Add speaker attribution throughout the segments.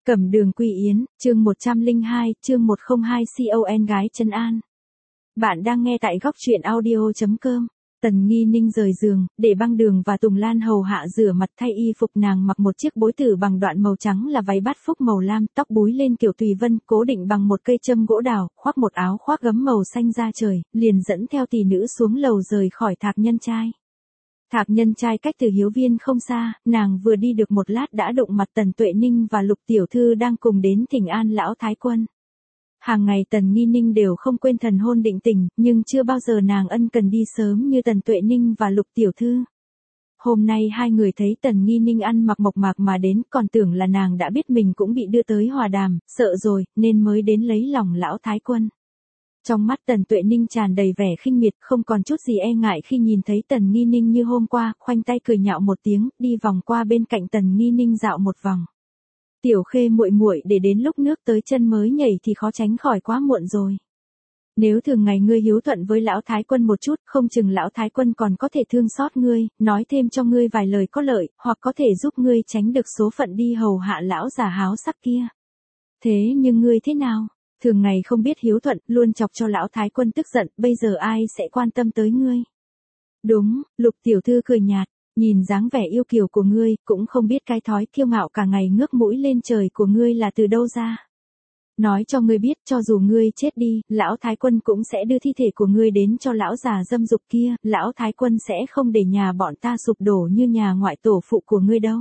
Speaker 1: Cẩm Đường Quy Yến, chương 102, chương 102 CON gái Trấn An. Bạn đang nghe tại góc truyện audio.com. Tần Nghi Ninh rời giường, để Băng Đường và Tùng Lan hầu hạ rửa mặt thay y phục. Nàng mặc một chiếc bối tử bằng đoạn màu trắng là váy bát phúc màu lam, tóc búi lên kiểu tùy vân, cố định bằng một cây châm gỗ đào, khoác một áo khoác gấm màu xanh da trời, liền dẫn theo tỷ nữ xuống lầu rời khỏi Thạc Nhân Trai. Thạc Nhân Trai cách Từ Hiếu Viên không xa, nàng vừa đi được một lát đã đụng mặt Tần Tuệ Ninh và Lục Tiểu Thư đang cùng đến thỉnh an lão thái quân. Hàng ngày Tần Nghi Ninh đều không quên thần hôn định tình, nhưng chưa bao giờ nàng ân cần đi sớm như Tần Tuệ Ninh và Lục Tiểu Thư. Hôm nay hai người thấy Tần Nghi Ninh ăn mặc mộc mạc mà đến, còn tưởng là nàng đã biết mình cũng bị đưa tới hòa đàm, sợ rồi, nên mới đến lấy lòng lão thái quân. Trong mắt Tần Tuệ Ninh tràn đầy vẻ khinh miệt, không còn chút gì e ngại khi nhìn thấy Tần Nghi Ninh như hôm qua, khoanh tay cười nhạo một tiếng, đi vòng qua bên cạnh Tần Nghi Ninh dạo một vòng. Tiểu Khê muội muội, để đến lúc nước tới chân mới nhảy thì khó tránh khỏi quá muộn rồi. Nếu thường ngày ngươi hiếu thuận với lão thái quân một chút, không chừng lão thái quân còn có thể thương xót ngươi, nói thêm cho ngươi vài lời có lợi, hoặc có thể giúp ngươi tránh được số phận đi hầu hạ lão già háo sắc kia. Thế nhưng ngươi thế nào? Thường ngày không biết hiếu thuận, luôn chọc cho lão thái quân tức giận, bây giờ ai sẽ quan tâm tới ngươi? Đúng, Lục Tiểu Thư cười nhạt, nhìn dáng vẻ yêu kiều của ngươi, cũng không biết cái thói kiêu ngạo cả ngày ngước mũi lên trời của ngươi là từ đâu ra. Nói cho ngươi biết, cho dù ngươi chết đi, lão thái quân cũng sẽ đưa thi thể của ngươi đến cho lão già dâm dục kia, lão thái quân sẽ không để nhà bọn ta sụp đổ như nhà ngoại tổ phụ của ngươi đâu.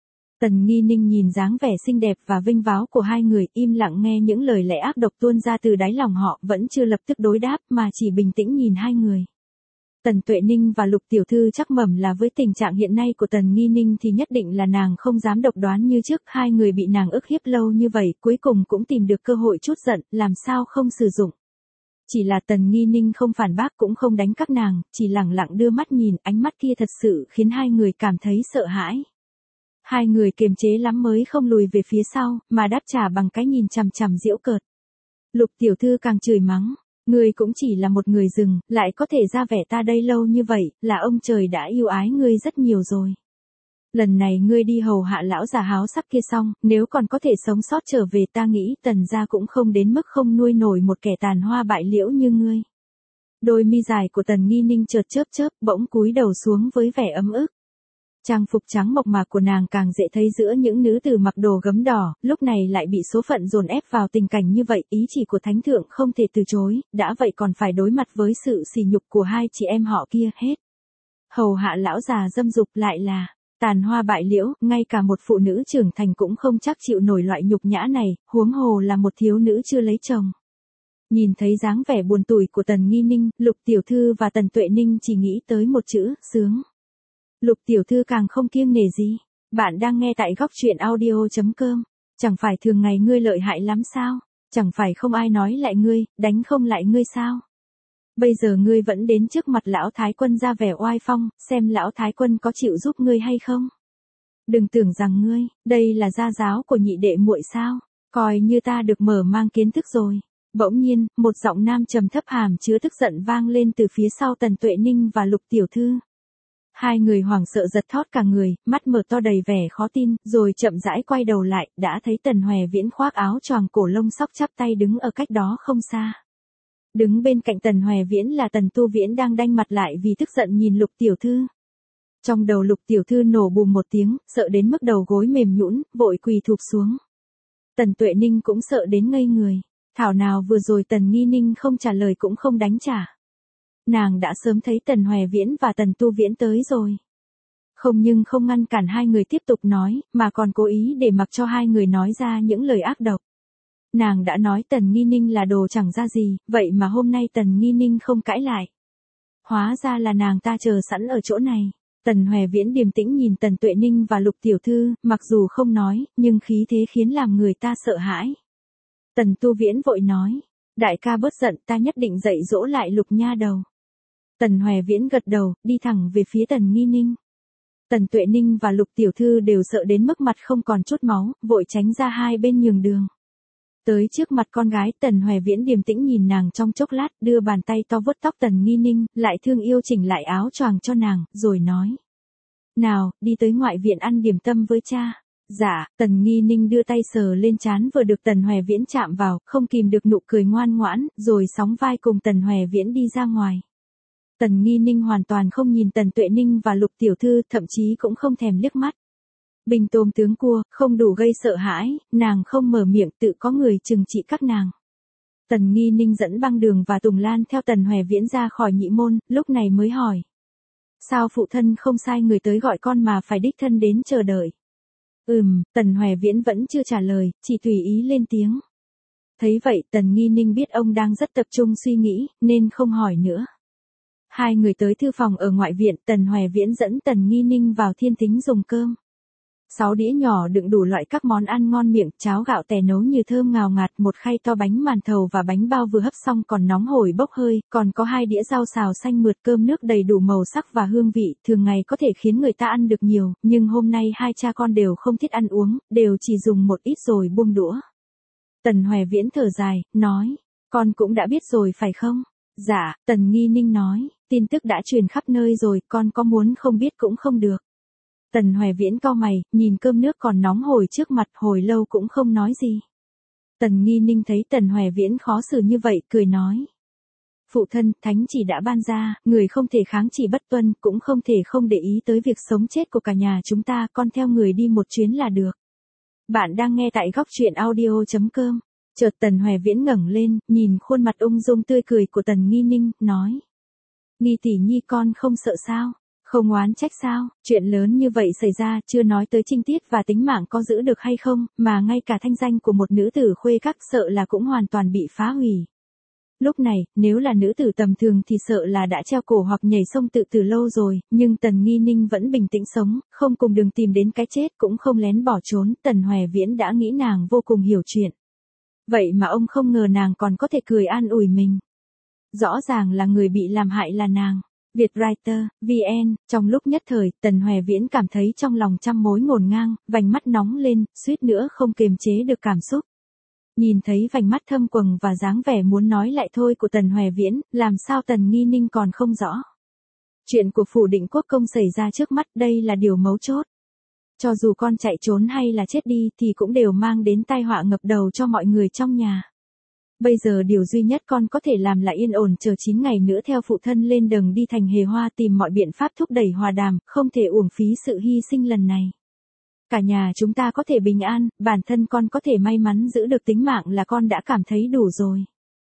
Speaker 1: Tần Nghi Ninh nhìn dáng vẻ xinh đẹp và vinh váo của hai người, im lặng nghe những lời lẽ ác độc tuôn ra từ đáy lòng họ, vẫn chưa lập tức đối đáp mà chỉ bình tĩnh nhìn hai người. Tần Tuệ Ninh và Lục Tiểu Thư chắc mẩm là với tình trạng hiện nay của Tần Nghi Ninh thì nhất định là nàng không dám độc đoán như trước, hai người bị nàng ức hiếp lâu như vậy, cuối cùng cũng tìm được cơ hội trút giận, làm sao không sử dụng. Chỉ là Tần Nghi Ninh không phản bác cũng không đánh các nàng, chỉ lẳng lặng đưa mắt nhìn, ánh mắt kia thật sự khiến hai người cảm thấy sợ hãi. Hai người kiềm chế lắm mới không lùi về phía sau, mà đáp trả bằng cái nhìn chằm chằm giễu cợt. Lục Tiểu Thư càng chửi mắng, ngươi cũng chỉ là một người rừng, lại có thể ra vẻ ta đây lâu như vậy, là ông trời đã yêu ái ngươi rất nhiều rồi. Lần này ngươi đi hầu hạ lão già háo sắc kia xong, nếu còn có thể sống sót trở về, ta nghĩ Tần gia cũng không đến mức không nuôi nổi một kẻ tàn hoa bại liễu như ngươi. Đôi mi dài của Tần Nghi Ninh chợt chớp chớp, bỗng cúi đầu xuống với vẻ ấm ức. Trang phục trắng mộc mạc của nàng càng dễ thấy giữa những nữ tử mặc đồ gấm đỏ, lúc này lại bị số phận dồn ép vào tình cảnh như vậy, ý chỉ của thánh thượng không thể từ chối, đã vậy còn phải đối mặt với sự sỉ nhục của hai chị em họ kia hết. Hầu hạ lão già dâm dục lại là tàn hoa bại liễu, ngay cả một phụ nữ trưởng thành cũng không chắc chịu nổi loại nhục nhã này, huống hồ là một thiếu nữ chưa lấy chồng. Nhìn thấy dáng vẻ buồn tủi của Tần Nghi Ninh, Lục Tiểu Thư và Tần Tuệ Ninh chỉ nghĩ tới một chữ, sướng. Lục Tiểu Thư càng không kiêng nể gì. Bạn đang nghe tại góc truyện audio.com. Chẳng phải thường ngày ngươi lợi hại lắm sao? Chẳng phải không ai nói lại ngươi, đánh không lại ngươi sao? Bây giờ ngươi vẫn đến trước mặt lão thái quân ra vẻ oai phong, xem lão thái quân có chịu giúp ngươi hay không? Đừng tưởng rằng ngươi, đây là gia giáo của nhị đệ muội sao? Coi như ta được mở mang kiến thức rồi. Bỗng nhiên, một giọng nam trầm thấp hàm chứa tức giận vang lên từ phía sau Tần Tuệ Ninh và Lục Tiểu Thư. Hai người hoảng sợ giật thót cả người, mắt mở to đầy vẻ khó tin, rồi chậm rãi quay đầu lại, đã thấy Tần Hòe Viễn khoác áo choàng cổ lông sóc chắp tay đứng ở cách đó không xa. Đứng bên cạnh Tần Hòe Viễn là Tần Tu Viễn đang đanh mặt lại vì tức giận nhìn Lục Tiểu Thư. Trong đầu Lục Tiểu Thư nổ bùm một tiếng, sợ đến mức đầu gối mềm nhũn, vội quỳ thụp xuống. Tần Tuệ Ninh cũng sợ đến ngây người, thảo nào vừa rồi Tần Nghi Ninh không trả lời cũng không đánh trả. Nàng đã sớm thấy Tần Hòe Viễn và Tần Tu Viễn tới rồi. Không nhưng không ngăn cản hai người tiếp tục nói, mà còn cố ý để mặc cho hai người nói ra những lời ác độc. Nàng đã nói Tần Nghi Ninh là đồ chẳng ra gì, vậy mà hôm nay Tần Nghi Ninh không cãi lại. Hóa ra là nàng ta chờ sẵn ở chỗ này. Tần Hòe Viễn điềm tĩnh nhìn Tần Tuệ Ninh và Lục Tiểu Thư, mặc dù không nói, nhưng khí thế khiến làm người ta sợ hãi. Tần Tu Viễn vội nói, đại ca bớt giận, ta nhất định dạy dỗ lại Lục nha đầu. Tần Hòe Viễn gật đầu, đi thẳng về phía Tần Nghi Ninh. Tần Tuệ Ninh và Lục Tiểu Thư đều sợ đến mức mặt không còn chút máu, vội tránh ra hai bên nhường đường. Tới trước mặt con gái, Tần Hòe Viễn điềm tĩnh nhìn nàng trong chốc lát, đưa bàn tay to vuốt tóc Tần Nghi Ninh, lại thương yêu chỉnh lại áo choàng cho nàng, rồi nói. Nào, đi tới ngoại viện ăn điểm tâm với cha. Dạ, Tần Nghi Ninh đưa tay sờ lên trán vừa được Tần Hoè Viễn chạm vào, không kìm được nụ cười ngoan ngoãn, rồi sóng vai cùng Tần Hoè Viễn đi ra ngoài. Tần Nghi Ninh hoàn toàn không nhìn Tần Tuệ Ninh và Lục tiểu thư, thậm chí cũng không thèm liếc mắt. Bình tôm tướng cua, không đủ gây sợ hãi, nàng không mở miệng, tự có người trừng trị các nàng. Tần Nghi Ninh dẫn Băng Đường và Tùng Lan theo Tần Hoè Viễn ra khỏi nhị môn, lúc này mới hỏi. Sao phụ thân không sai người tới gọi con mà phải đích thân đến chờ đợi? Tần Hoè Viễn vẫn chưa trả lời, chỉ tùy ý lên tiếng. Thấy vậy, Tần Nghi Ninh biết ông đang rất tập trung suy nghĩ, nên không hỏi nữa. Hai người tới thư phòng ở ngoại viện, Tần Hoè Viễn dẫn Tần Nghi Ninh vào thiên tính dùng cơm. 6 đĩa nhỏ đựng đủ loại các món ăn ngon miệng, cháo gạo tẻ nấu như thơm ngào ngạt, một khay to bánh màn thầu và bánh bao vừa hấp xong còn nóng hổi bốc hơi, còn có 2 đĩa rau xào xanh mượt, cơm nước đầy đủ màu sắc và hương vị, thường ngày có thể khiến người ta ăn được nhiều, nhưng hôm nay hai cha con đều không thích ăn uống, đều chỉ dùng một ít rồi buông đũa. Tần Hoè Viễn thở dài, nói, con cũng đã biết rồi phải không? Dạ, Tần Nghi Ninh nói, tin tức đã truyền khắp nơi rồi, con có muốn không biết cũng không được. Tần Hoè Viễn cau mày, nhìn cơm nước còn nóng hổi trước mặt, hồi lâu cũng không nói gì. Tần Nghi Ninh thấy Tần Hoè Viễn khó xử như vậy, cười nói. Phụ thân, thánh chỉ đã ban ra, người không thể kháng chỉ bất tuân, cũng không thể không để ý tới việc sống chết của cả nhà chúng ta, con theo người đi một chuyến là được. Bạn đang nghe tại góc truyện audio.com. Chợt Tần Hoè Viễn ngẩng lên, nhìn khuôn mặt ung dung tươi cười của Tần Nghi Ninh, nói. Nghi tỷ nhi con không sợ sao? Không oán trách sao? Chuyện lớn như vậy xảy ra, chưa nói tới trinh tiết và tính mạng có giữ được hay không, mà ngay cả thanh danh của một nữ tử khuê các sợ là cũng hoàn toàn bị phá hủy. Lúc này, nếu là nữ tử tầm thường thì sợ là đã treo cổ hoặc nhảy sông tự tử lâu rồi, nhưng Tần Nghi Ninh vẫn bình tĩnh sống, không cùng đường tìm đến cái chết, cũng không lén bỏ trốn, Tần Hoè Viễn đã nghĩ nàng vô cùng hiểu chuyện. Vậy mà ông không ngờ nàng còn có thể cười an ủi mình. Rõ ràng là người bị làm hại là nàng. Vietwriter, VN, trong lúc nhất thời, Tần Hoè Viễn cảm thấy trong lòng trăm mối ngổn ngang, vành mắt nóng lên, suýt nữa không kiềm chế được cảm xúc. Nhìn thấy vành mắt thâm quầng và dáng vẻ muốn nói lại thôi của Tần Hoè Viễn, làm sao Tần Nghi Ninh còn không rõ. Chuyện của phủ Định Quốc công xảy ra trước mắt, đây là điều mấu chốt. Cho dù con chạy trốn hay là chết đi thì cũng đều mang đến tai họa ngập đầu cho mọi người trong nhà. Bây giờ điều duy nhất con có thể làm là yên ổn chờ 9 ngày nữa theo phụ thân lên đường đi thành Hề Hoa tìm mọi biện pháp thúc đẩy hòa đàm, không thể uổng phí sự hy sinh lần này. Cả nhà chúng ta có thể bình an, bản thân con có thể may mắn giữ được tính mạng là con đã cảm thấy đủ rồi.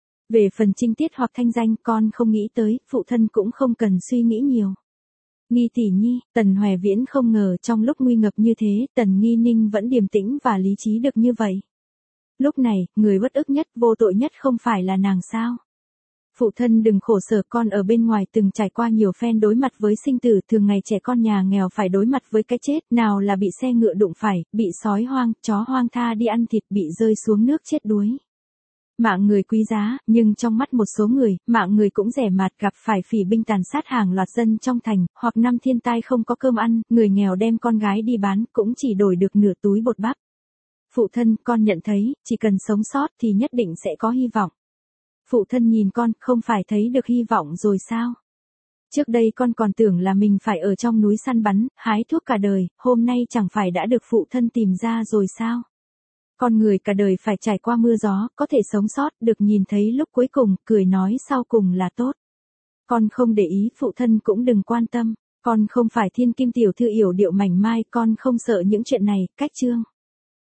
Speaker 1: Về phần trinh tiết hoặc thanh danh con không nghĩ tới, phụ thân cũng không cần suy nghĩ nhiều. Nghi tỷ nhi, Tần Hoè Viễn không ngờ trong lúc nguy ngập như thế, Tần Nghi Ninh vẫn điềm tĩnh và lý trí được như vậy. Lúc này, người bất ức nhất, vô tội nhất không phải là nàng sao? Phụ thân đừng khổ sở, con ở bên ngoài từng trải qua nhiều phen đối mặt với sinh tử, thường ngày trẻ con nhà nghèo phải đối mặt với cái chết, nào là bị xe ngựa đụng phải, bị sói hoang, chó hoang tha đi ăn thịt, bị rơi xuống nước chết đuối. Mạng người quý giá, nhưng trong mắt một số người, mạng người cũng rẻ mạt, gặp phải phỉ binh tàn sát hàng loạt dân trong thành, hoặc năm thiên tai không có cơm ăn, người nghèo đem con gái đi bán, cũng chỉ đổi được nửa túi bột bắp. Phụ thân, con nhận thấy, chỉ cần sống sót thì nhất định sẽ có hy vọng. Phụ thân nhìn con, không phải thấy được hy vọng rồi sao? Trước đây con còn tưởng là mình phải ở trong núi săn bắn, hái thuốc cả đời, hôm nay chẳng phải đã được phụ thân tìm ra rồi sao? Con người cả đời phải trải qua mưa gió, có thể sống sót, được nhìn thấy lúc cuối cùng, cười nói sau cùng là tốt. Con không để ý, phụ thân cũng đừng quan tâm. Con không phải thiên kim tiểu thư yểu điệu mảnh mai, con không sợ những chuyện này, cách chương.